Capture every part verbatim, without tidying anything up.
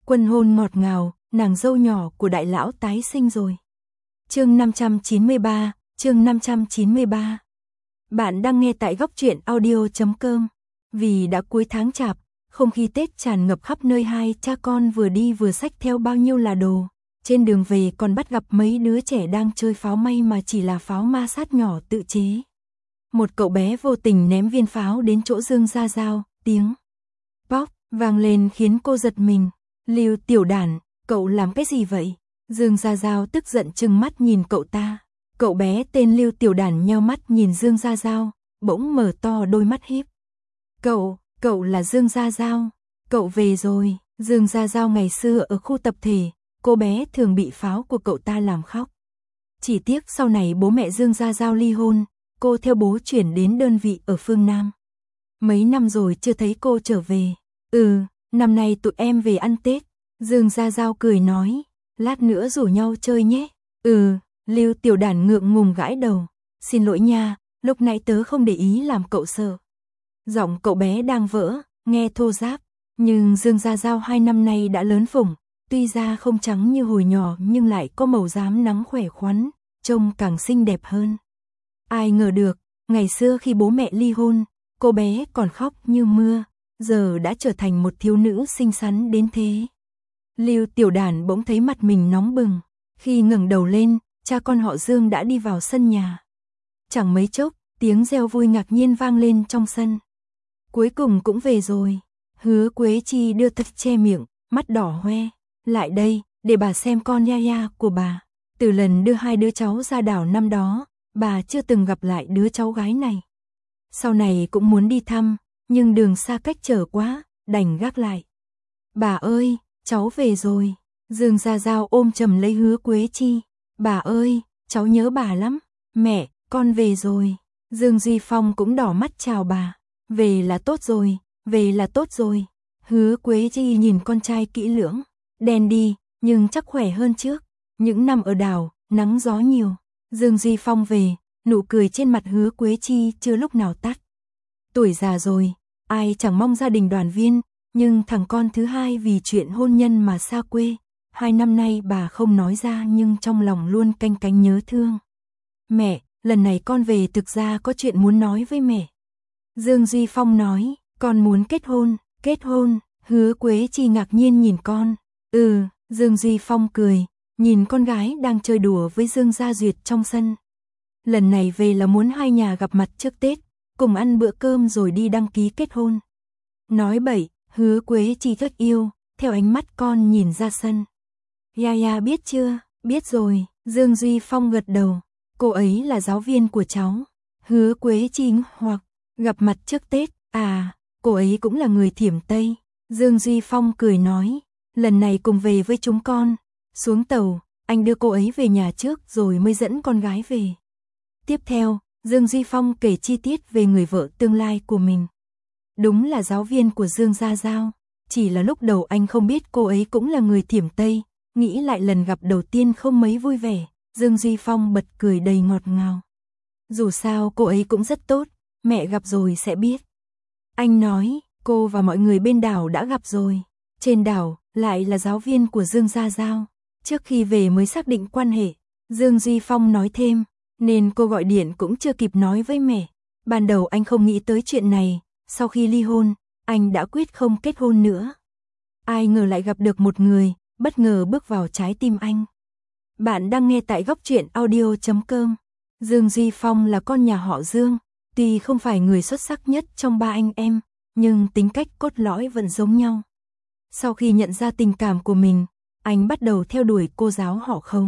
Quân hôn ngọt ngào, nàng dâu nhỏ của đại lão tái sinh rồi. Chương năm trăm chín mươi ba, chương năm trăm chín mươi ba. Bạn đang nghe tại góc truyện audio chấm com. Vì đã cuối tháng chạp, không khí Tết tràn ngập khắp nơi, hai cha con vừa đi vừa xách theo bao nhiêu là đồ. Trên đường về còn bắt gặp mấy đứa trẻ đang chơi pháo may mà chỉ là pháo ma sát nhỏ tự chế. Một cậu bé vô tình ném viên pháo đến chỗ Dương Gia Giao, tiếng pop vang lên khiến cô giật mình. Lưu tiểu đản, cậu làm cái gì vậy? Dương Gia Giao tức giận trừng mắt nhìn cậu ta. Cậu bé tên Lưu tiểu đản nheo mắt nhìn Dương Gia Giao, bỗng mở to đôi mắt híp. Cậu, cậu là Dương Gia Giao, cậu về rồi. Dương Gia Giao ngày xưa ở khu tập thể, cô bé thường bị pháo của cậu ta làm khóc. Chỉ tiếc sau này bố mẹ Dương Gia Giao ly hôn, cô theo bố chuyển đến đơn vị ở phương Nam. Mấy năm rồi chưa thấy cô trở về. Ừ, năm nay tụi em về ăn Tết. Dương Gia Giao cười nói, lát nữa rủ nhau chơi nhé. Ừ, Lưu tiểu đản ngượng ngùng gãi đầu. Xin lỗi nha, lúc nãy tớ không để ý làm cậu sợ. Giọng cậu bé đang vỡ, nghe thô ráp. Nhưng Dương Gia Giao hai năm nay đã lớn phủng, tuy da không trắng như hồi nhỏ nhưng lại có màu rám nắng khỏe khoắn, trông càng xinh đẹp hơn. Ai ngờ được, ngày xưa khi bố mẹ ly hôn, cô bé còn khóc như mưa, giờ đã trở thành một thiếu nữ xinh xắn đến thế. Lưu tiểu đản bỗng thấy mặt mình nóng bừng, khi ngẩng đầu lên, cha con họ Dương đã đi vào sân nhà. Chẳng mấy chốc, tiếng reo vui ngạc nhiên vang lên trong sân. Cuối cùng cũng về rồi. Hứa Quế Chi đưa tay che miệng, mắt đỏ hoe. Lại đây, để bà xem con Yaya của bà. Từ lần đưa hai đứa cháu ra đảo năm đó, bà chưa từng gặp lại đứa cháu gái này. Sau này cũng muốn đi thăm, nhưng đường xa cách trở quá, đành gác lại. Bà ơi, cháu về rồi. Dương Gia Giao ôm chầm lấy Hứa Quế Chi. Bà ơi, cháu nhớ bà lắm. Mẹ, con về rồi. Dương Duy Phong cũng đỏ mắt chào bà. Về là tốt rồi, về là tốt rồi. Hứa Quế Chi nhìn con trai kỹ lưỡng. Đen đi, nhưng chắc khỏe hơn trước. Những năm ở đảo, nắng gió nhiều. Dương Duy Phong về, nụ cười trên mặt Hứa Quế Chi chưa lúc nào tắt. Tuổi già rồi, ai chẳng mong gia đình đoàn viên, nhưng thằng con thứ hai vì chuyện hôn nhân mà xa quê. Hai năm nay bà không nói ra nhưng trong lòng luôn canh cánh nhớ thương. Mẹ, lần này con về thực ra có chuyện muốn nói với mẹ. Dương Duy Phong nói, con muốn kết hôn, kết hôn. Hứa Quế Chi ngạc nhiên nhìn con. Ừ, Dương Duy Phong cười, nhìn con gái đang chơi đùa với Dương Gia Duyệt trong sân. Lần này về là muốn hai nhà gặp mặt trước Tết, cùng ăn bữa cơm rồi đi đăng ký kết hôn. Nói bậy, Hứa Quế Chi thất yêu, theo ánh mắt con nhìn ra sân. Yaya biết chưa? Biết rồi. Dương Duy Phong gật đầu. Cô ấy là giáo viên của cháu. Hứa Quế Chi hoặc gặp mặt trước Tết. À, cô ấy cũng là người Thiểm Tây. Dương Duy Phong cười nói, lần này cùng về với chúng con. Xuống tàu, anh đưa cô ấy về nhà trước rồi mới dẫn con gái về. Tiếp theo, Dương Duy Phong kể chi tiết về người vợ tương lai của mình. Đúng là giáo viên của Dương Gia Giao. Chỉ là lúc đầu anh không biết cô ấy cũng là người Thiểm Tây. Nghĩ lại lần gặp đầu tiên không mấy vui vẻ. Dương Duy Phong bật cười đầy ngọt ngào. Dù sao cô ấy cũng rất tốt, mẹ gặp rồi sẽ biết. Anh nói, cô và mọi người bên đảo đã gặp rồi. Trên đảo, lại là giáo viên của Dương Gia Giao. Trước khi về mới xác định quan hệ. Dương Duy Phong nói thêm, nên cô gọi điện cũng chưa kịp nói với mẹ. Ban đầu anh không nghĩ tới chuyện này, sau khi ly hôn, anh đã quyết không kết hôn nữa. Ai ngờ lại gặp được một người, bất ngờ bước vào trái tim anh. Bạn đang nghe tại góc truyện audio chấm com. Dương Duy Phong là con nhà họ Dương, tuy không phải người xuất sắc nhất trong ba anh em, nhưng tính cách cốt lõi vẫn giống nhau. Sau khi nhận ra tình cảm của mình, anh bắt đầu theo đuổi cô giáo họ Khấu.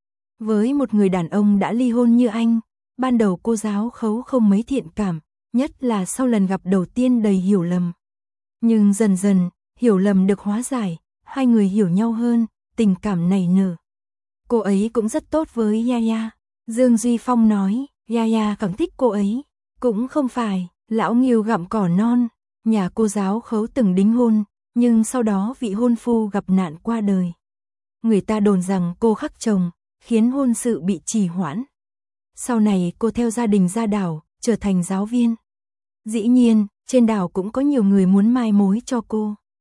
Với một người đàn ông đã ly hôn như anh, ban đầu cô giáo Khấu không mấy thiện cảm, nhất là sau lần gặp đầu tiên đầy hiểu lầm. Nhưng dần dần, hiểu lầm được hóa giải, hai người hiểu nhau hơn, tình cảm nảy nở. Cô ấy cũng rất tốt với Yaya. Dương Duy Phong nói, Yaya càng thích cô ấy. Cũng không phải, lão nghiêu gặm cỏ non. Nhà cô giáo Khấu từng đính hôn, nhưng sau đó vị hôn phu gặp nạn qua đời. Người ta đồn rằng cô khắc chồng, khiến hôn sự bị trì hoãn. Sau này cô theo gia đình ra đảo, trở thành giáo viên. Dĩ nhiên, trên đảo cũng có nhiều người muốn mai mối cho cô.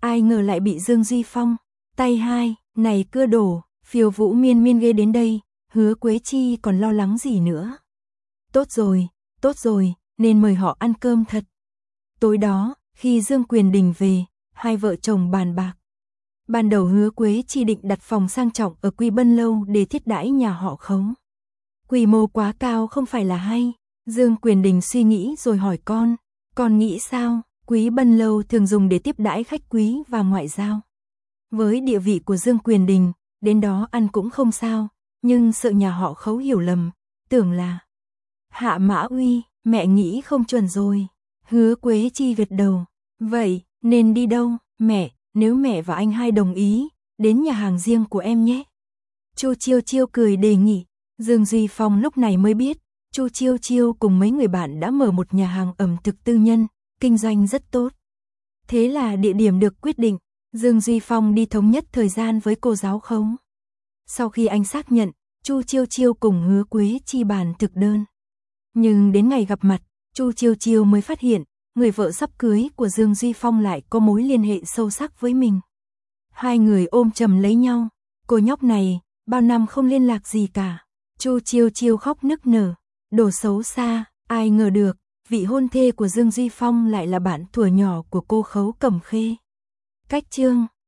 ai ngờ lại bị Dương Duy Phong, tay hai, này cưa đổ, phiêu vũ miên miên ghê đến đây, Hứa Quế Chi còn lo lắng gì nữa. Tốt rồi, tốt rồi, nên mời họ ăn cơm thật. Tối đó, khi Dương Quyền Đình về, hai vợ chồng bàn bạc. Ban đầu Hứa Quế Chi định đặt phòng sang trọng ở Quy Bân Lâu để thiết đãi nhà họ Khấu. Quy mô quá cao không phải là hay. Dương Quyền Đình suy nghĩ rồi hỏi con, con nghĩ sao? Quý Bân Lâu thường dùng để tiếp đãi khách quý và ngoại giao. Với địa vị của Dương Quyền Đình, đến đó ăn cũng không sao, nhưng sợ nhà họ Khấu hiểu lầm, tưởng là Hạ Mã Uy, mẹ nghĩ không chuẩn rồi. Hứa Quế Chi gật đầu, vậy nên đi đâu? Mẹ, nếu mẹ và anh hai đồng ý, đến nhà hàng riêng của em nhé. Chu Chiêu Chiêu cười đề nghị. Dương Duy Phong lúc này mới biết, Chu Chiêu Chiêu cùng mấy người bạn đã mở một nhà hàng ẩm thực tư nhân, kinh doanh rất tốt. Thế là địa điểm được quyết định, Dương Duy Phong đi thống nhất thời gian với cô giáo Khấu. Sau khi anh xác nhận, Chu Chiêu Chiêu cùng Hứa Quế Chi bàn thực đơn. Nhưng đến ngày gặp mặt, Chu Chiêu Chiêu mới phát hiện, người vợ sắp cưới của Dương Duy Phong lại có mối liên hệ sâu sắc với mình. Hai người ôm chầm lấy nhau, cô nhóc này, bao năm không liên lạc gì cả. Chu Chiêu Chiêu khóc nức nở, đồ xấu xa, ai ngờ được, vị hôn thê của Dương Duy Phong lại là bạn thuở nhỏ của cô Khấu Cẩm Khê. Cách chương